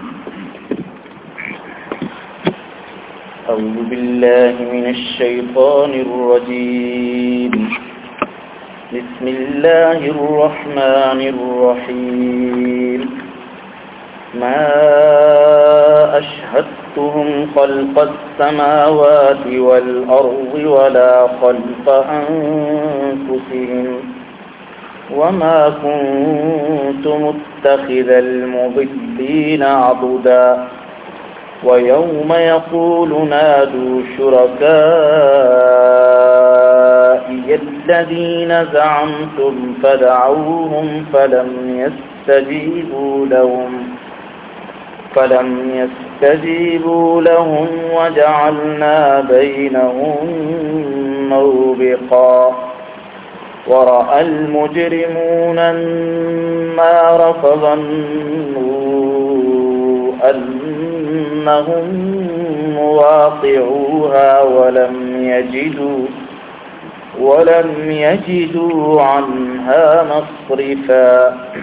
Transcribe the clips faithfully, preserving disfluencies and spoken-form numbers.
أعوذ بالله من الشيطان الرجيم بسم الله الرحمن الرحيم ما أشهدتهم خلق السماوات والأرض ولا خلق أنفسهم وما كنت متخذ المضلين عضدا ويوم يقول نادوا شركائي الذين زعمتم فدعوهم فلم يستجيبوا لهم فلم يستجيبوا لهم وجعلنا بينهم موبقا ورأى المجرمون النار فظنوا أنهم مواقعوها ولم يجدوا ولم يجدوا عنها مصرفا۔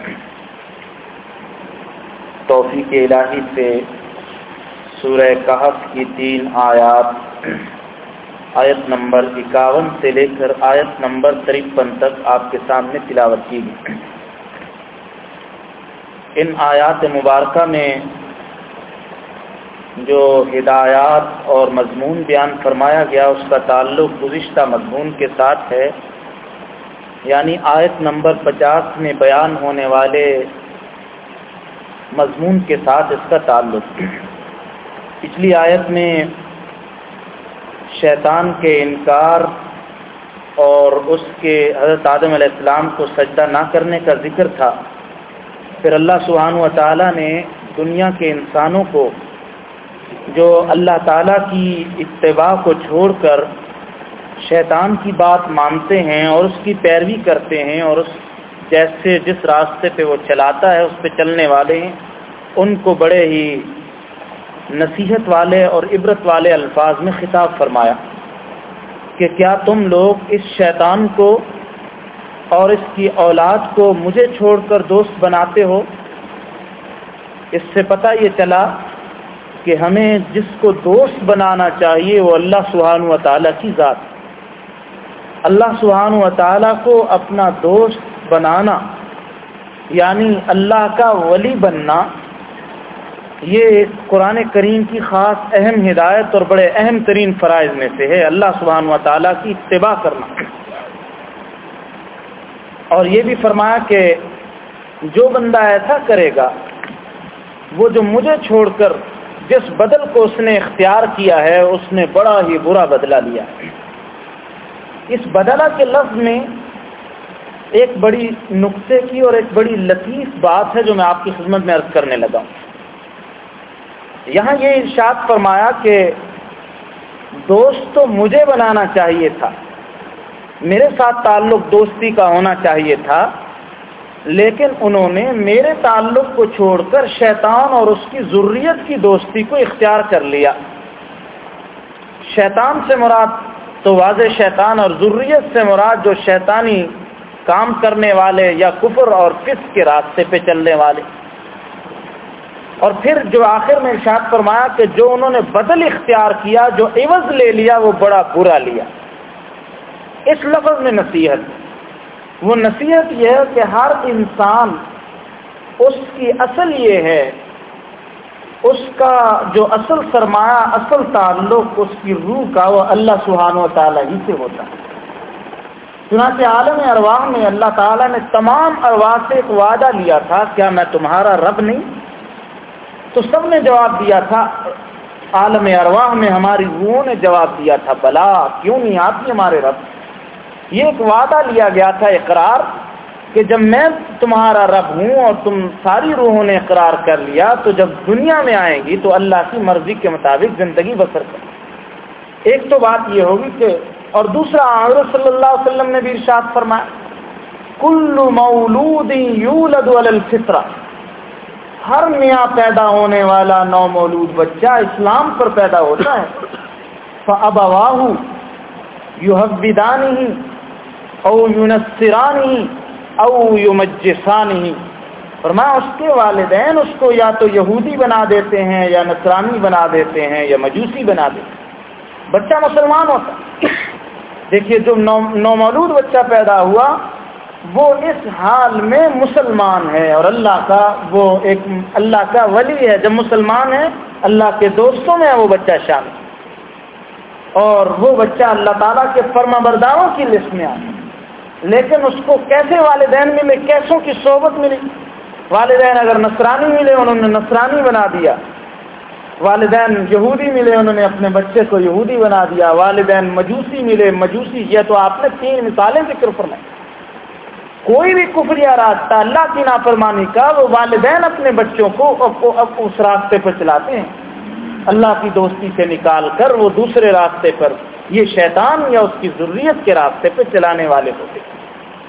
توفیق الہی سے سورہ کہف کی تین آیات آیت نمبر اکاون سے لے کر آیت نمبر ترپن تک آپ کے سامنے تلاوت کی گئی۔ ان آیات مبارکہ میں جو ہدایات اور مضمون بیان فرمایا گیا اس کا تعلق گزشتہ مضمون کے ساتھ ہے، یعنی آیت نمبر پچاس میں بیان ہونے والے مضمون کے ساتھ اس کا تعلق۔ پچھلی آیت میں شیطان کے انکار اور اس کے حضرت آدم علیہ السلام کو سجدہ نہ کرنے کا ذکر تھا۔ پھر اللہ سبحانہ و تعالیٰ نے دنیا کے انسانوں کو جو اللہ تعالیٰ کی اتباع کو چھوڑ کر شیطان کی بات مانتے ہیں اور اس کی پیروی کرتے ہیں اور اس جیسے جس راستے پہ وہ چلاتا ہے اس پہ چلنے والے ہیں، ان کو بڑے ہی نصیحت والے اور عبرت والے الفاظ میں خطاب فرمایا کہ کیا تم لوگ اس شیطان کو اور اس کی اولاد کو مجھے چھوڑ کر دوست بناتے ہو؟ اس سے پتہ یہ چلا کہ ہمیں جس کو دوست بنانا چاہیے وہ اللہ سبحانہ و تعالیٰ کی ذات۔ اللہ سبحانہ و تعالیٰ کو اپنا دوست بنانا یعنی اللہ کا ولی بننا، یہ قرآن کریم کی خاص اہم ہدایت اور بڑے اہم ترین فرائض میں سے ہے، اللہ سبحانہ و تعالیٰ کی اتباع کرنا۔ اور یہ بھی فرمایا کہ جو بندہ ایسا کرے گا وہ جو مجھے چھوڑ کر جس بدل کو اس نے اختیار کیا ہے اس نے بڑا ہی برا بدلہ لیا۔ اس بدلہ کے لفظ میں ایک بڑی نقطے کی اور ایک بڑی لطیف بات ہے جو میں آپ کی خدمت میں عرض کرنے لگا ہوں۔ یہاں یہ ارشاد فرمایا کہ دوست تو مجھے بنانا چاہیے تھا، میرے ساتھ تعلق دوستی کا ہونا چاہیے تھا، لیکن انہوں نے میرے تعلق کو چھوڑ کر شیطان اور اس کی ذریت کی دوستی کو اختیار کر لیا۔ شیطان سے مراد تو واضح شیطان اور ذریت سے مراد جو شیطانی کام کرنے والے یا کفر اور فسق کے راستے پہ چلنے والے۔ اور پھر جو آخر میں ارشاد فرمایا کہ جو انہوں نے بدل اختیار کیا، جو عوض لے لیا، وہ بڑا برا لیا۔ اس لفظ میں نصیحت، وہ نصیحت یہ ہے کہ ہر انسان اس کی اصل یہ ہے، اس کا جو اصل سرمایہ، اصل تعلق اس کی روح کا وہ اللہ سبحانہ و تعالیٰ ہی سے ہوتا ہے۔ چنانچہ عالم ارواح میں اللہ تعالیٰ نے تمام ارواح سے ایک وعدہ لیا تھا، کیا میں تمہارا رب نہیں؟ تو سب نے جواب دیا تھا، عالم ارواح میں ہماری روحوں نے جواب دیا تھا، بلا کیوں نہیں آپ ہی ہمارے رب۔ یہ ایک وعدہ لیا گیا تھا، اقرار، کہ جب میں تمہارا رب ہوں اور تم ساری روحوں نے اقرار کر لیا تو جب دنیا میں آئیں گی تو اللہ کی مرضی کے مطابق زندگی بسر کریں۔ ایک تو بات یہ ہوگی کہ، اور دوسرا حضرت صلی اللہ علیہ وسلم نے بھی ارشاد فرمایا، کل مولود یولد علی الفطرہ، ہر نیا پیدا ہونے والا نو مولود بچہ اسلام پر پیدا ہوتا ہے۔ فَأَبَوَاهُ يُهَوِّدَانِهِ أَوْ يُنَصِّرَانِهِ أَوْ يُمَجِّسَانِهِ، فرمایا اس کے والدین اس کو یا تو یہودی بنا دیتے ہیں یا نصرانی بنا دیتے ہیں یا مجوسی بنا دیتے ہیں، بچہ مسلمان ہوتا۔ دیکھیے جو نو نومولود بچہ پیدا ہوا وہ اس حال میں مسلمان ہے اور اللہ کا وہ ایک اللہ کا ولی ہے، جب مسلمان ہے اللہ کے دوستوں میں وہ بچہ شامل، اور وہ بچہ اللہ تعالیٰ کے فرما برداروں کی لسٹ میں آتا۔ لیکن اس کو کیسے والدین ملے، کیسوں کی صحبت ملی؟ والدین اگر نصرانی ملے انہوں نے نصرانی بنا دیا، والدین یہودی ملے انہوں نے اپنے بچے کو یہودی بنا دیا، والدین مجوسی ملے مجوسی۔ یہ تو آپ نے تین مثالیں ذکر فرمائی۔ کوئی بھی کفریہ راستہ اللہ کی نافرمانی کا وہ والدین اپنے بچوں کو اب اس راستے پر چلاتے ہیں، اللہ کی دوستی سے نکال کر وہ دوسرے راستے پر، یہ شیطان یا اس کی ذریت کے راستے پہ چلانے والے ہوتے ہیں۔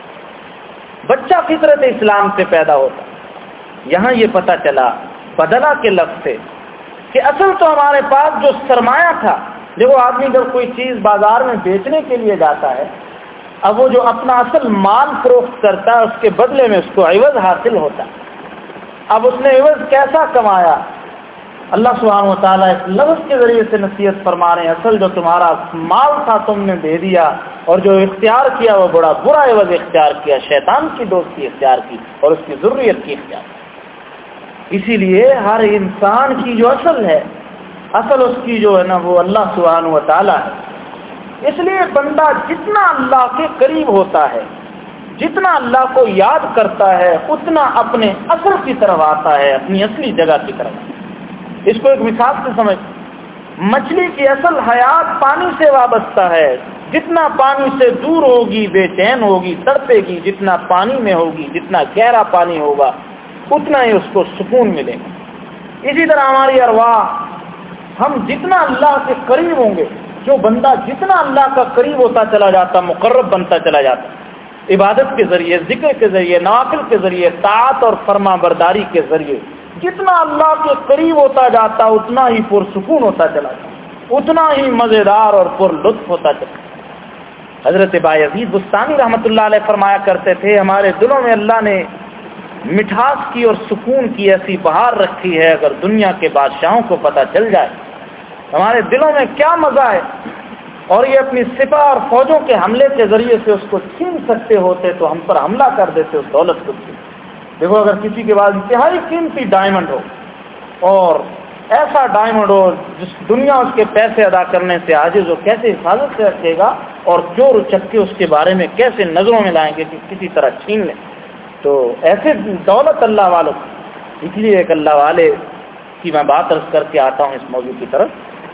بچہ فطرت اسلام سے پیدا ہوتا، یہاں یہ پتہ چلا بدلا کے لفظ سے کہ اصل تو ہمارے پاس جو سرمایہ تھا، دیکھو آدمی جب کوئی چیز بازار میں بیچنے کے لیے جاتا ہے، اب وہ جو اپنا اصل مال فروخت کرتا ہے اس کے بدلے میں اس کو عوض حاصل ہوتا ہے۔ اب اس نے عوض کیسا کمایا؟ اللہ سبحانہ و تعالیٰ اس لفظ کے ذریعے سے نصیحت فرما رہے ہیں، اصل جو تمہارا مال تھا تم نے دے دیا، اور جو اختیار کیا وہ بڑا برا عوض اختیار کیا، شیطان کی دوستی اختیار کی اور اس کی ذریت کی اختیار کی۔ اسی لیے ہر انسان کی جو اصل ہے، اصل اس کی جو ہے نا وہ اللہ سبحانہ و تعالیٰ ہے۔ اس لیے بندہ جتنا اللہ کے قریب ہوتا ہے، جتنا اللہ کو یاد کرتا ہے، اتنا اپنے اصل کی طرف آتا ہے، اپنی اصلی جگہ کی طرف۔ اس کو ایک مثال سے سمجھ، مچھلی کی اصل حیات پانی سے وابستہ ہے، جتنا پانی سے دور ہوگی بے چین ہوگی، تڑپے گی، جتنا پانی میں ہوگی، جتنا گہرا پانی ہوگا اتنا ہی اس کو سکون ملے گا۔ اسی طرح ہماری ارواح، ہم جتنا اللہ کے قریب ہوں گے، جو بندہ جتنا اللہ کا قریب ہوتا چلا جاتا، مقرب بنتا چلا جاتا، عبادت کے ذریعے، ذکر کے ذریعے، نوافل کے ذریعے، طاعت اور فرما برداری کے ذریعے جتنا اللہ کے قریب ہوتا جاتا اتنا ہی پرسکون ہوتا چلا جاتا، اتنا ہی مزیدار اور پر لطف ہوتا چلا جاتا۔ حضرت بایزید بستانی رحمۃ اللہ علیہ فرمایا کرتے تھے، ہمارے دلوں میں اللہ نے مٹھاس کی اور سکون کی ایسی بہار رکھی ہے، اگر دنیا کے بادشاہوں کو پتہ چل جائے ہمارے دلوں میں کیا مزہ ہے، اور یہ اپنی سپاہ اور فوجوں کے حملے کے ذریعے سے اس کو چھین سکتے ہوتے تو ہم پر حملہ کر دیتے اس دولت کو۔ دیکھو اگر کسی کے بعد انتہائی قیمتی ڈائمنڈ ہو اور ایسا ڈائمنڈ ہو جس دنیا اس کے پیسے ادا کرنے سے عاجز ہو، کیسے حفاظت سے رکھے گا، اور چور چکے اس کے بارے میں کیسے نظروں میں لائیں گے کہ کسی طرح چھین لیں۔ تو ایسے دولت اللہ والوں، اس لیے ایک اللہ والے کی میں بات عرض کر کے آتا ہوں اس موضوع کی طرف۔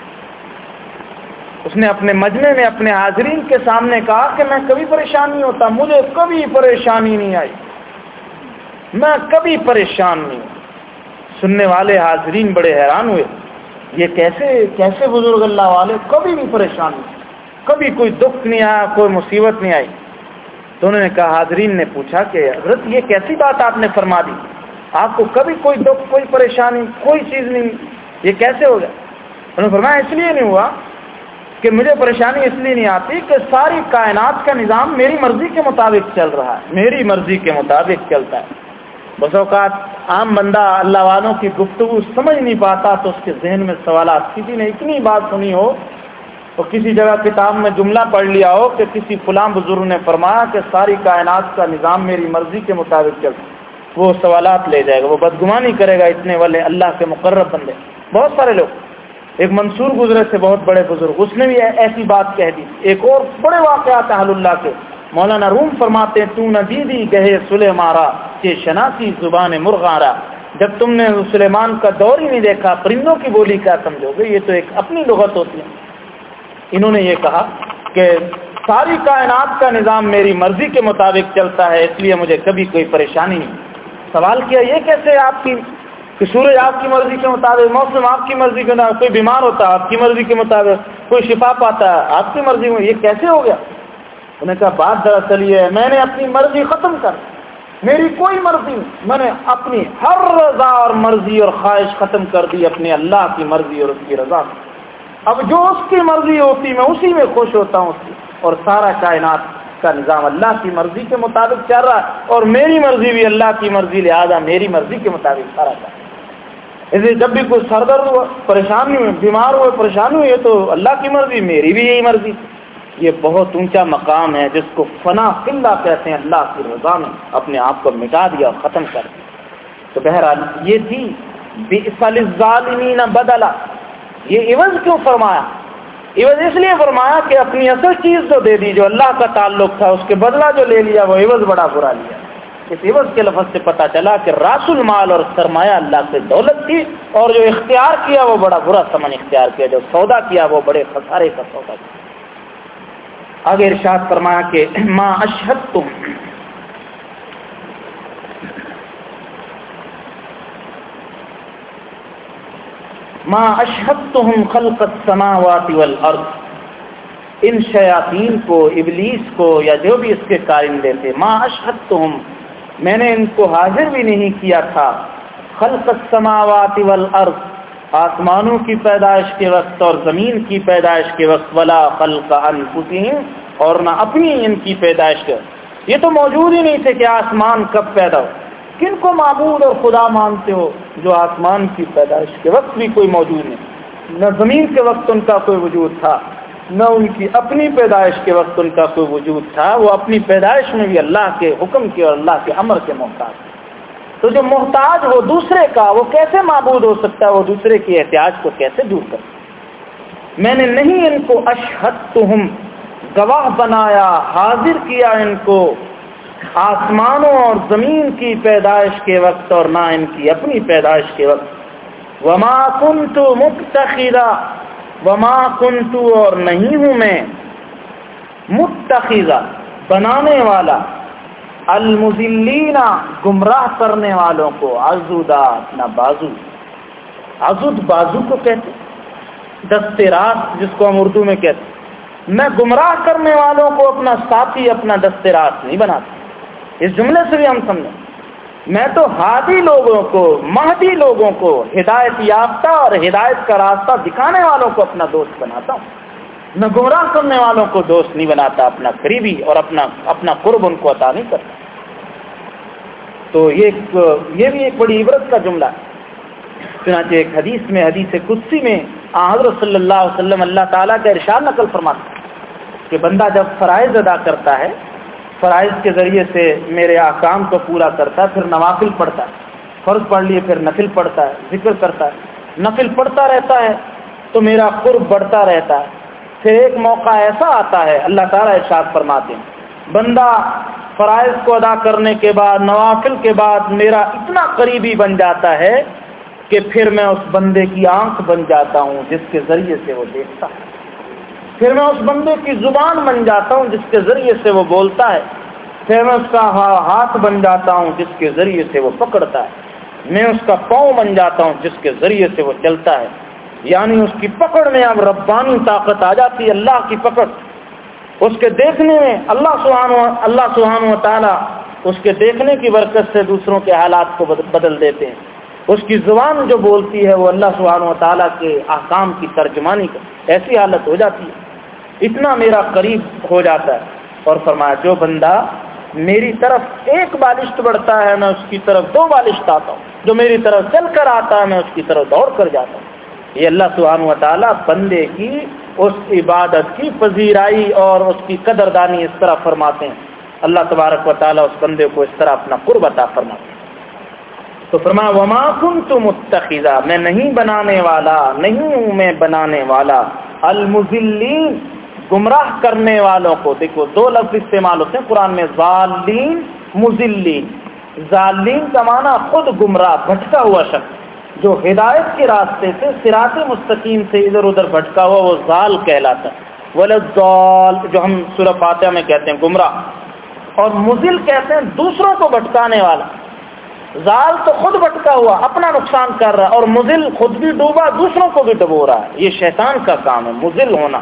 اس نے اپنے مجمع میں اپنے حاضرین کے سامنے کہا کہ میں کبھی پریشان نہیں ہوتا، مجھے کبھی پریشانی نہیں آئی، میں کبھی پریشان نہیں ہوں۔ سننے والے حاضرین بڑے حیران ہوئے، یہ کیسے کیسے بزرگ اللہ والے کبھی بھی پریشان نہیں، کبھی کوئی دکھ نہیں آیا، کوئی مصیبت نہیں آئی۔ تو انہوں نے کہا، حاضرین نے پوچھا کہ حضرت یہ کیسی بات آپ نے فرما دی، آپ کو کبھی کوئی دکھ، کوئی پریشانی، کوئی چیز نہیں، یہ کیسے ہو گیا؟ انہوں نے فرمایا اس لیے نہیں ہوا کہ مجھے پریشانی اس لیے نہیں آتی کہ ساری کائنات کا نظام میری مرضی کے مطابق چل رہا ہے، میری مرضی کے مطابق چلتا ہے۔ بس اوقات عام بندہ اللہ والوں کی گفتگو سمجھ نہیں پاتا تو اس کے ذہن میں سوالات، کسی نے اتنی بات سنی ہو تو کسی جگہ کتاب میں جملہ پڑھ لیا ہو کہ کسی فلاں بزرگ نے فرمایا کہ ساری کائنات کا نظام میری مرضی کے مطابق چلتا ہے، وہ سوالات لے جائے گا، وہ بدگمانی کرے گا اتنے والے اللہ کے مقرب بندے۔ بہت سارے لوگ، ایک منصور گزرے سے بہت بڑے بزرگ، اس نے بھی ایسی بات کہہ دی۔ ایک اور بڑے واقعات اہل اللہ کے، مولانا روم فرماتے ہیں، تو نہ دیدی گہے سلیمارا کہ شناسی زبان مرغارا، جب تم نے سلیمان کا دور ہی نہیں دیکھا پرندوں کی بولی کیا سمجھو گے؟ یہ تو ایک اپنی لغت ہوتی ہے۔ انہوں نے یہ کہا کہ ساری کائنات کا نظام میری مرضی کے مطابق چلتا ہے، اس لیے مجھے کبھی کوئی پریشانی نہیں۔ سوال کیا یہ کیسے آپ کی کہ سورج آپ کی مرضی کے مطابق، موسم آپ کی مرضی کے مطابق، کوئی بیمار ہوتا ہے آپ کی مرضی کے مطابق، کوئی شفا پاتا ہے آپ کی مرضی میں، یہ کیسے ہو گیا؟ انہوں نے کہا بات دراصل یہ ہے، میں نے اپنی مرضی ختم کر، میری کوئی مرضی، میں نے اپنی ہر رضا اور مرضی اور خواہش ختم کر دی اپنے اللہ کی مرضی اور اس کی رضا۔ اب جو اس کی مرضی ہوتی میں اسی میں خوش ہوتا ہوں، اور سارا کائنات کا نظام اللہ کی مرضی کے مطابق چل رہا ہے اور میری مرضی بھی اللہ کی مرضی، لہذا میری مرضی کے مطابق سارا چل رہا ہے۔ اس لیے جب بھی کوئی سر درد ہوا، پریشانی ہوئی، بیمار ہوئے، پریشانی ہوئی، تو اللہ کی مرضی، میری بھی یہی مرضی۔ یہ بہت اونچا مقام ہے جس کو فنا فی اللہ کہتے ہیں، اللہ کی رضا میں اپنے آپ کو مٹا دیا اور ختم کر دیا۔ تو بہرحال یہ تھی بئس للظالمین بدلا۔ یہ عوض کیوں فرمایا؟ عوض اس لیے فرمایا کہ اپنی اصل چیز جو دے دی، جو اللہ کا تعلق تھا، اس کے بدلہ جو لے لیا، وہ عوض بڑا برا لیا۔ اس عوض کے لفظ سے پتہ چلا کہ راس المال اور سرمایہ اللہ سے دولت تھی، اور جو اختیار کیا وہ بڑا برا ثمن اختیار کیا، جو سودا کیا وہ بڑے خسارے کا سودا کیا۔ آگے ارشاد فرمایا کہ ما اشہدتم، ما اشہدتہم خلق السماوات والارض، ان شیاطین کو، ابلیس کو یا جو بھی اس کے کارندے تھے، ما اشہدتہم، میں نے ان کو حاضر بھی نہیں کیا تھا، خلق السماوات والارض، آسمانوں کی پیدائش کے وقت اور زمین کی پیدائش کے وقت، ولا خلق انفسہم، اور نہ اپنی ان کی پیدائش کے وقت۔ یہ تو موجود ہی نہیں تھے کہ آسمان کب پیدا ہو۔ کن کو معبود اور خدا مانتے ہو جو آسمان کی پیدائش کے وقت بھی کوئی موجود نہیں، نہ زمین کے وقت ان کا کوئی وجود تھا، نہ ان کی اپنی پیدائش کے وقت ان کا کوئی وجود تھا۔ وہ اپنی پیدائش میں بھی اللہ کے حکم کے اور اللہ کے امر کے محتاج۔ تو جو محتاج ہو دوسرے کا، وہ کیسے معبود ہو سکتا ہے؟ وہ دوسرے کی احتیاج کو کیسے دور کر سکتا؟ میں نے نہیں ان کو اشہدتہم، گواہ بنایا، حاضر کیا ان کو آسمانوں اور زمین کی پیدائش کے وقت اور نہ ان کی اپنی پیدائش کے وقت۔ وما کنت متخذا، وما کنت، اور نہیں ہوں میں، متخذا، بنانے والا، المضلین، گمراہ کرنے والوں کو، عضدا، اپنا بازو۔ عضد بازو کو کہتے، دست راست جس کو ہم اردو میں کہتے۔ میں گمراہ کرنے والوں کو اپنا ساتھی، اپنا دست راست نہیں بناتا۔ اس جملے سے بھی ہم سمجھیں، میں تو ہادی لوگوں کو، مہدی لوگوں کو، ہدایت یافتہ اور ہدایت کا راستہ دکھانے والوں کو اپنا دوست بناتا ہوں، میں گمراہ کرنے والوں کو دوست نہیں بناتا، اپنا قریبی اور اپنا اپنا قرب ان کو عطا نہیں کرتا۔ تو یہ ایک یہ بھی ایک بڑی عبرت کا جملہ ہے۔ چنانچہ ایک حدیث میں، حدیث قدسی میں حضرت صلی اللہ علیہ وسلم اللہ تعالیٰ کا ارشاد نقل فرماتے ہیں کہ بندہ جب فرائض ادا کرتا ہے، فرائض کے ذریعے سے میرے احکام کو پورا کرتا ہے، پھر نوافل پڑھتا ہے، فرض پڑھ لیے پھر نفل پڑھتا ہے، ذکر کرتا ہے، نفل پڑھتا رہتا ہے تو میرا قرب بڑھتا رہتا ہے۔ پھر ایک موقع ایسا آتا ہے، اللہ تعالیٰ ارشاد فرماتے ہیں، بندہ فرائض کو ادا کرنے کے بعد، نوافل کے بعد میرا اتنا قریبی بن جاتا ہے کہ پھر میں اس بندے کی آنکھ بن جاتا ہوں جس کے ذریعے سے وہ دیکھتا ہے، پھر میں اس بندے کی زبان بن جاتا ہوں جس کے ذریعے سے وہ بولتا ہے، پھر میں اس کا ہاتھ بن جاتا ہوں جس کے ذریعے سے وہ پکڑتا ہے، میں اس کا پاؤں بن جاتا ہوں جس کے ذریعے سے وہ چلتا ہے۔ یعنی اس کی پکڑ میں اب ربانی طاقت آ جاتی ہے، اللہ کی پکڑ، اس کے دیکھنے میں اللہ سبحانہ اللہ سبحانہ و تعالیٰ اس کے دیکھنے کی برکت سے دوسروں کے حالات کو بدل دیتے ہیں۔ اس کی زبان جو بولتی ہے وہ اللہ سبحانہ و تعالیٰ کے احکام کی ترجمانی کا ایسی حالت ہو جاتی ہے، اتنا میرا قریب ہو جاتا ہے۔ اور فرمایا جو بندہ میری طرف ایک بالشت بڑھتا ہے میں اس کی طرف دو بالشت آتا ہوں، جو میری طرف چل کر آتا ہے میں اس کی طرف دوڑ کر جاتا ہوں۔ یہ اللہ سبحانہ و تعالیٰ بندے کی اس عبادت کی پذیرائی اور اس کی قدردانی اس طرح فرماتے ہیں، اللہ تبارک و تعالیٰ اس بندے کو اس طرح اپنا قرب عطا فرماتے ہیں۔ تو فرمایا وما کنت متخذا، میں نہیں بنانے والا، نہیں ہوں میں بنانے والا، المضلین، گمراہ کرنے والوں کو۔ دیکھو دو لفظ استعمال ہوتے ہیں قرآن میں، ضالین، مضلین۔ ضالین کا معنی خود گمراہ، بھٹکا ہوا شخص جو ہدایت کے راستے سے صراط مستقیم سے ادھر ادھر بھٹکا ہوا، وہ ضال کہلاتا ہے، ولضال جو ہم سورہ فاتحہ میں کہتے ہیں گمراہ، اور مضل کہتے ہیں دوسروں کو بھٹکانے والا۔ ضال تو خود بھٹکا ہوا، اپنا نقصان کر رہا ہے، اور مضل خود بھی ڈوبا، دوسروں کو بھی ڈبو رہا ہے۔ یہ شیطان کا کام ہے مضل ہونا۔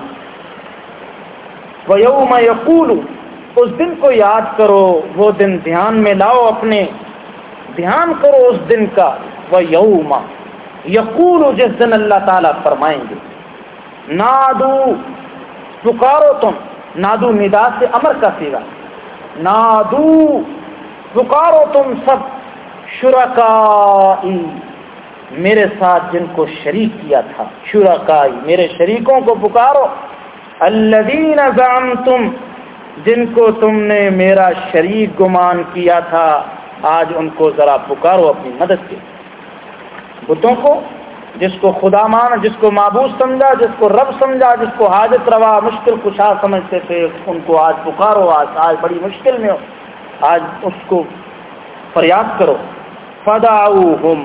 وَيَوْمَ يَقُولُ، اس دن کو یاد کرو، وہ دن دھیان میں لاؤ، اپنے دھیان کرو اس دن کا۔ وَيَوْمَ يَقُولُ، جس دن اللہ تعالیٰ فرمائیں گے، نادو، پکارو تم، نادو ندا سے امر کا صیغہ، نادو پکارو تم سب، شرکائی میرے ساتھ جن کو شریک کیا تھا، شرکائی میرے شریکوں کو پکارو، الذین زعمتم جن کو تم نے میرا شریک گمان کیا تھا، آج ان کو ذرا پکارو اپنی مدد کے، بتوں کو، جس کو خدا مان، جس کو معبود سمجھا، جس کو رب سمجھا، جس کو حاجت روا مشکل کشا سمجھتے تھے، ان کو آج پکارو، آج آج بڑی مشکل میں ہو، آج اس کو فریاد کرو، فدعوہم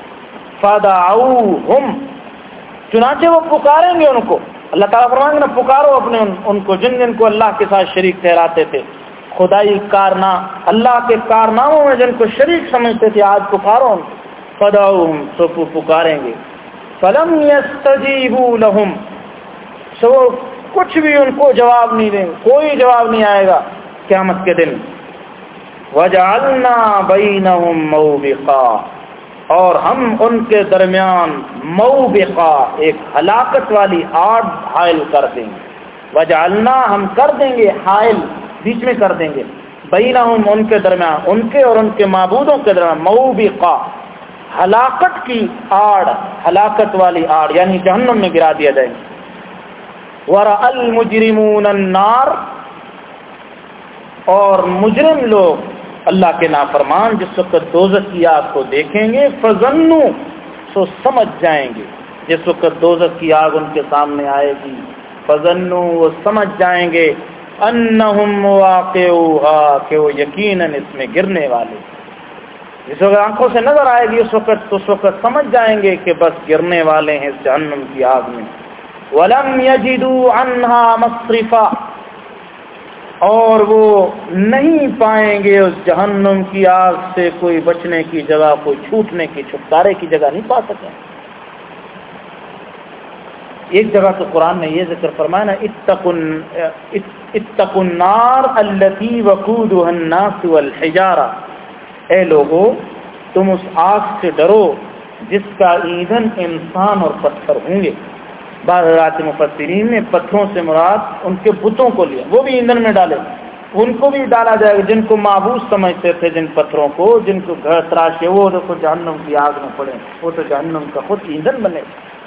فدعوہم چنانچہ وہ پکاریں گے ان کو، اللہ تعالیٰ فرمائیں گے نا پکارو اپنے ان, ان کو جن جن کو اللہ کے ساتھ شریک ٹھہراتے تھے، خدائی کارنا اللہ کے کارناموں میں جن کو شریک سمجھتے تھے، آج پکارو ان کو، فدعوہم سو پکاریں گے، فلم یستجیبوا لہم سو کچھ بھی ان کو جواب نہیں دیں گے، کوئی جواب نہیں آئے گا قیامت کے دن، وجعلنا بینہم موبقا اور ہم ان کے درمیان موبقا ایک ہلاکت والی آڑ حائل کر دیں گے، وجعلنا ہم کر دیں گے، حائل بیچ میں کر دیں گے، بینہم ان کے درمیان، ان کے اور ان کے معبودوں کے درمیان، موبقا ہلاکت کی آڑ، ہلاکت والی آڑ یعنی جہنم میں گرا دیا جائے گا، ورأى المجرمون النار اور مجرم لوگ اللہ کے نافرمان جس وقت دوزخ کی آگ کو دیکھیں گے، فظنوا سو سمجھ جائیں گے، جس وقت دوزخ کی آگ ان کے سامنے آئے گی، فظنوا وہ سمجھ جائیں گے، انہم واقعوها کہ وہ یقیناً اس میں گرنے والے، جس وقت آنکھوں سے نظر آئے گی اس وقت اس وقت سمجھ جائیں گے کہ بس گرنے والے ہیں اس جہنم کی آگ میں، وَلَمْ يَجِدُوا عَنْهَا مَصْرِفًا اور وہ نہیں پائیں گے اس جہنم کی آگ سے کوئی بچنے کی جگہ، کوئی چھوٹنے کی، چھٹکارے کی جگہ نہیں پا سکیں۔ ایک جگہ تو قرآن نے یہ ذکر فرمایا نا، اتقوا النار التي وقودها الناس والحجارہ، اے لوگو تم اس آگ سے ڈرو جس کا ایندھن انسان اور پتھر ہوں گے۔ بعض حضرات مفسرین نے پتھروں سے مراد ان کے بتوں کو لیا، وہ بھی ایندھن میں ڈالے، ان کو بھی ڈالا جائے گا جن کو معبود سمجھتے تھے، جن پتھروں کو، جن کو گھر تراشے وہ دیکھو جہنم کی آگ میں پڑے، وہ تو جہنم کا خود ایندھن بنے۔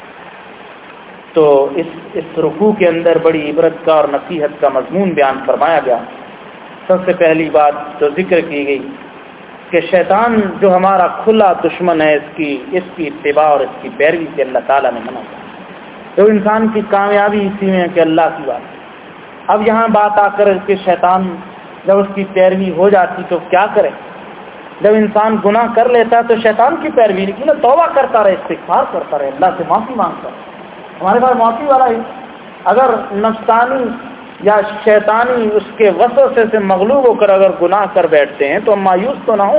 تو اس اس رکوع کے اندر بڑی عبرت کا اور نصیحت کا مضمون بیان فرمایا گیا۔ سب سے پہلی بات جو ذکر کی گئی کہ شیطان جو ہمارا کھلا دشمن ہے، اس کی اس کی اتباع اور اس کی پیروی سے اللہ تعالیٰ نے منع کیا، تو انسان کی کامیابی اسی میں ہے کہ اللہ کی بات۔ اب یہاں بات آ کر کہ شیطان جب اس کی پیروی ہو جاتی تو کیا کرے؟ جب انسان گناہ کر لیتا ہے تو شیطان کی پیروی نہیں، کیوں توبہ کرتا رہے، استغفار کرتا رہے، اللہ سے معافی مانگتا رہے۔ ہمارے پاس معافی والا ہی، اگر نفسانی یا شیطانی اس کے وسوسے سے مغلوب ہو کر اگر گناہ کر بیٹھتے ہیں تو ہم مایوس تو نہ ہو،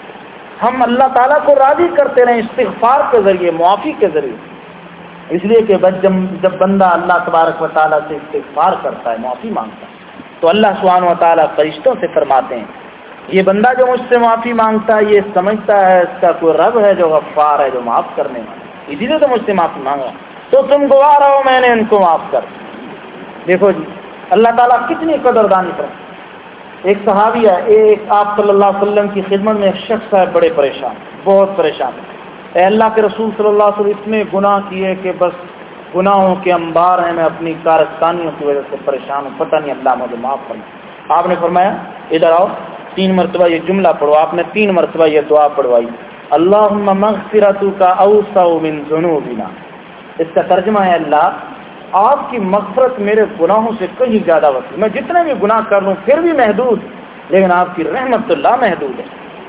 ہم اللہ تعالیٰ کو راضی کرتے رہیں استغفار کے ذریعے، معافی کے ذریعے، اس لیے کہ جب بندہ اللہ تبارک و تعالیٰ سے استغفار کرتا ہے، معافی مانگتا ہے، تو اللہ سبحانہ و تعالیٰ فرشتوں سے فرماتے ہیں یہ بندہ جو مجھ سے معافی مانگتا ہے یہ سمجھتا ہے اس کا کوئی رب ہے جو غفار ہے، جو معاف کرنے والا، اسی لیے تو مجھ سے معافی مانگا، تو تم گواہ رہو میں نے ان کو معاف کر۔ دیکھو جی اللہ تعالیٰ کتنی قدردانی کرے۔ ایک صحابی ہے، ایک آپ صلی اللہ علیہ وسلم کی خدمت میں ایک شخص ہے بڑے پریشان، بہت پریشان، اے اللہ کے رسول صلی اللہ علیہ وسلم اتنے گناہ کیے کہ بس گناہوں کے انبار ہیں، میں اپنی کارستانیوں کی وجہ سے پریشان ہوں، پتہ نہیں اللہ مجھے معاف کرنا۔ آپ نے فرمایا ادھر آؤ، تین مرتبہ یہ جملہ پڑھو، آپ نے تین مرتبہ یہ دعا پڑھوائی، اللہم مغفرتک اوسع من ذنوبنا۔ اس کا ترجمہ ہے اللہ آپ کی مغفرت میرے گناہوں سے کہیں زیادہ وسیع، میں جتنے بھی گناہ کر لوں پھر بھی محدود، لیکن آپ کی رحمت تو لا محدود ہے،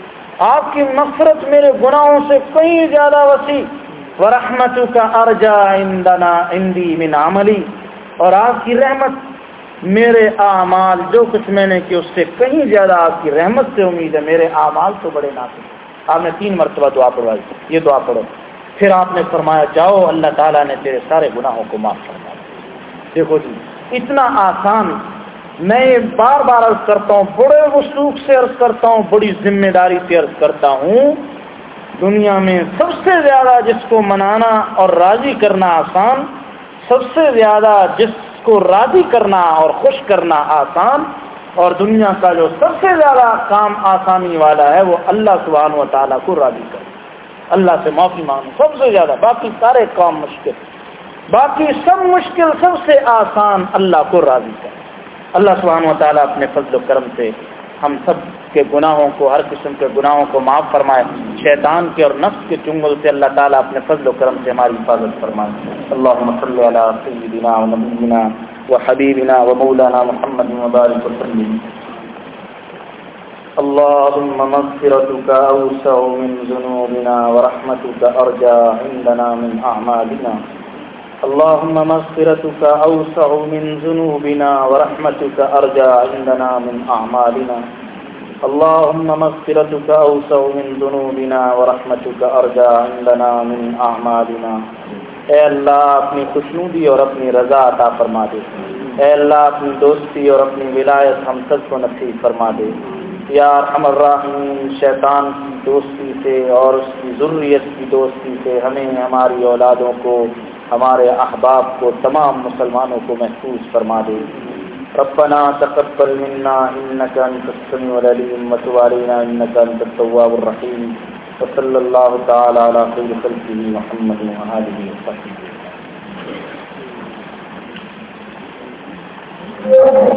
آپ کی مغفرت میرے گناہوں سے کہیں زیادہ وسیع، ورحمتک ارجا عندنا عندی من عملی، اور آپ کی رحمت میرے اعمال جو کچھ میں نے کیا اس سے کہیں زیادہ آپ کی رحمت سے امید ہے، میرے اعمال تو بڑے ناقص۔ آپ نے تین مرتبہ دعا پڑھوائی، یہ دعا پڑھو، پھر آپ نے فرمایا جاؤ اللہ تعالیٰ نے تیرے سارے گناہوں کو معاف فرمایا۔ دیکھو جی اتنا آسان، میں یہ بار بار عرض کرتا ہوں، بڑے وثوق سے عرض کرتا ہوں، بڑی ذمہ داری سے عرض کرتا ہوں، دنیا میں سب سے زیادہ جس کو منانا اور راضی کرنا آسان، سب سے زیادہ جس کو راضی کرنا اور خوش کرنا آسان، اور دنیا کا جو سب سے زیادہ کام آسانی والا ہے وہ اللہ سبحانہ و تعالیٰ کو راضی کرنا، اللہ سے معافی مانگو سب سے زیادہ، باقی سارے کام مشکل، باقی سب مشکل، سب سے آسان اللہ کو راضی کرنا۔ اللہ سبحانہ و تعالیٰ اپنے فضل و کرم سے ہم سب کے گناہوں کو، ہر قسم کے گناہوں کو معاف فرمائے، شیطان کے اور نفس کے چنگل سے اللہ تعالیٰ اپنے فضل و کرم سے ہماری حفاظت فرمائے۔ اللہم صلی علی سیدنا و نبینا و حبیبنا و مولانا محمد وبارک وسلم۔ اللہم مغفرتک اوسع من ذنوبنا ورحمتک ارجى عندنا من اعمالنا۔ اللهم مغفرتك أوسع من ذنوبنا ورحمتك أرجى عندنا من أعمالنا۔ اللهم مغفرتك أوسع من ذنوبنا ورحمتك أرجى عندنا من أعمالنا۔ اے اللہ اپنی خوشنودی اور اپنی رضا عطا فرما دے، اے اللہ اپنی دوستی اور اپنی ولایت ہم سب کو نصیب فرما دے۔ یا ارحم الراحمین، شیطان کی دوستی سے اور اس کی ذریت کی دوستی سے ہمیں، ہماری اولادوں کو، ہمارے احباب کو، تمام مسلمانوں کو محفوظ فرما دے۔ ربنا تقبل منا انك انت السميع العليم وتب علينا انك انت التواب الرحيم، وصلى الله تعالى على خير خلقه محمد وآله وصحبه۔